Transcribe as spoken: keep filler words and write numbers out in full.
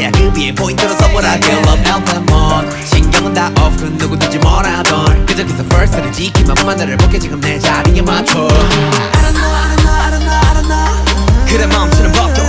거야 그 위에 포인트로 선물할게 Love anthem on 신경은 다 off 그 누구든지 뭐라던 그저 기서 first를 지키면 만나를 볼게 지금 내 자리에 맞춰 I don't know I don't know I don't know I don't know 그래 멈추는 법도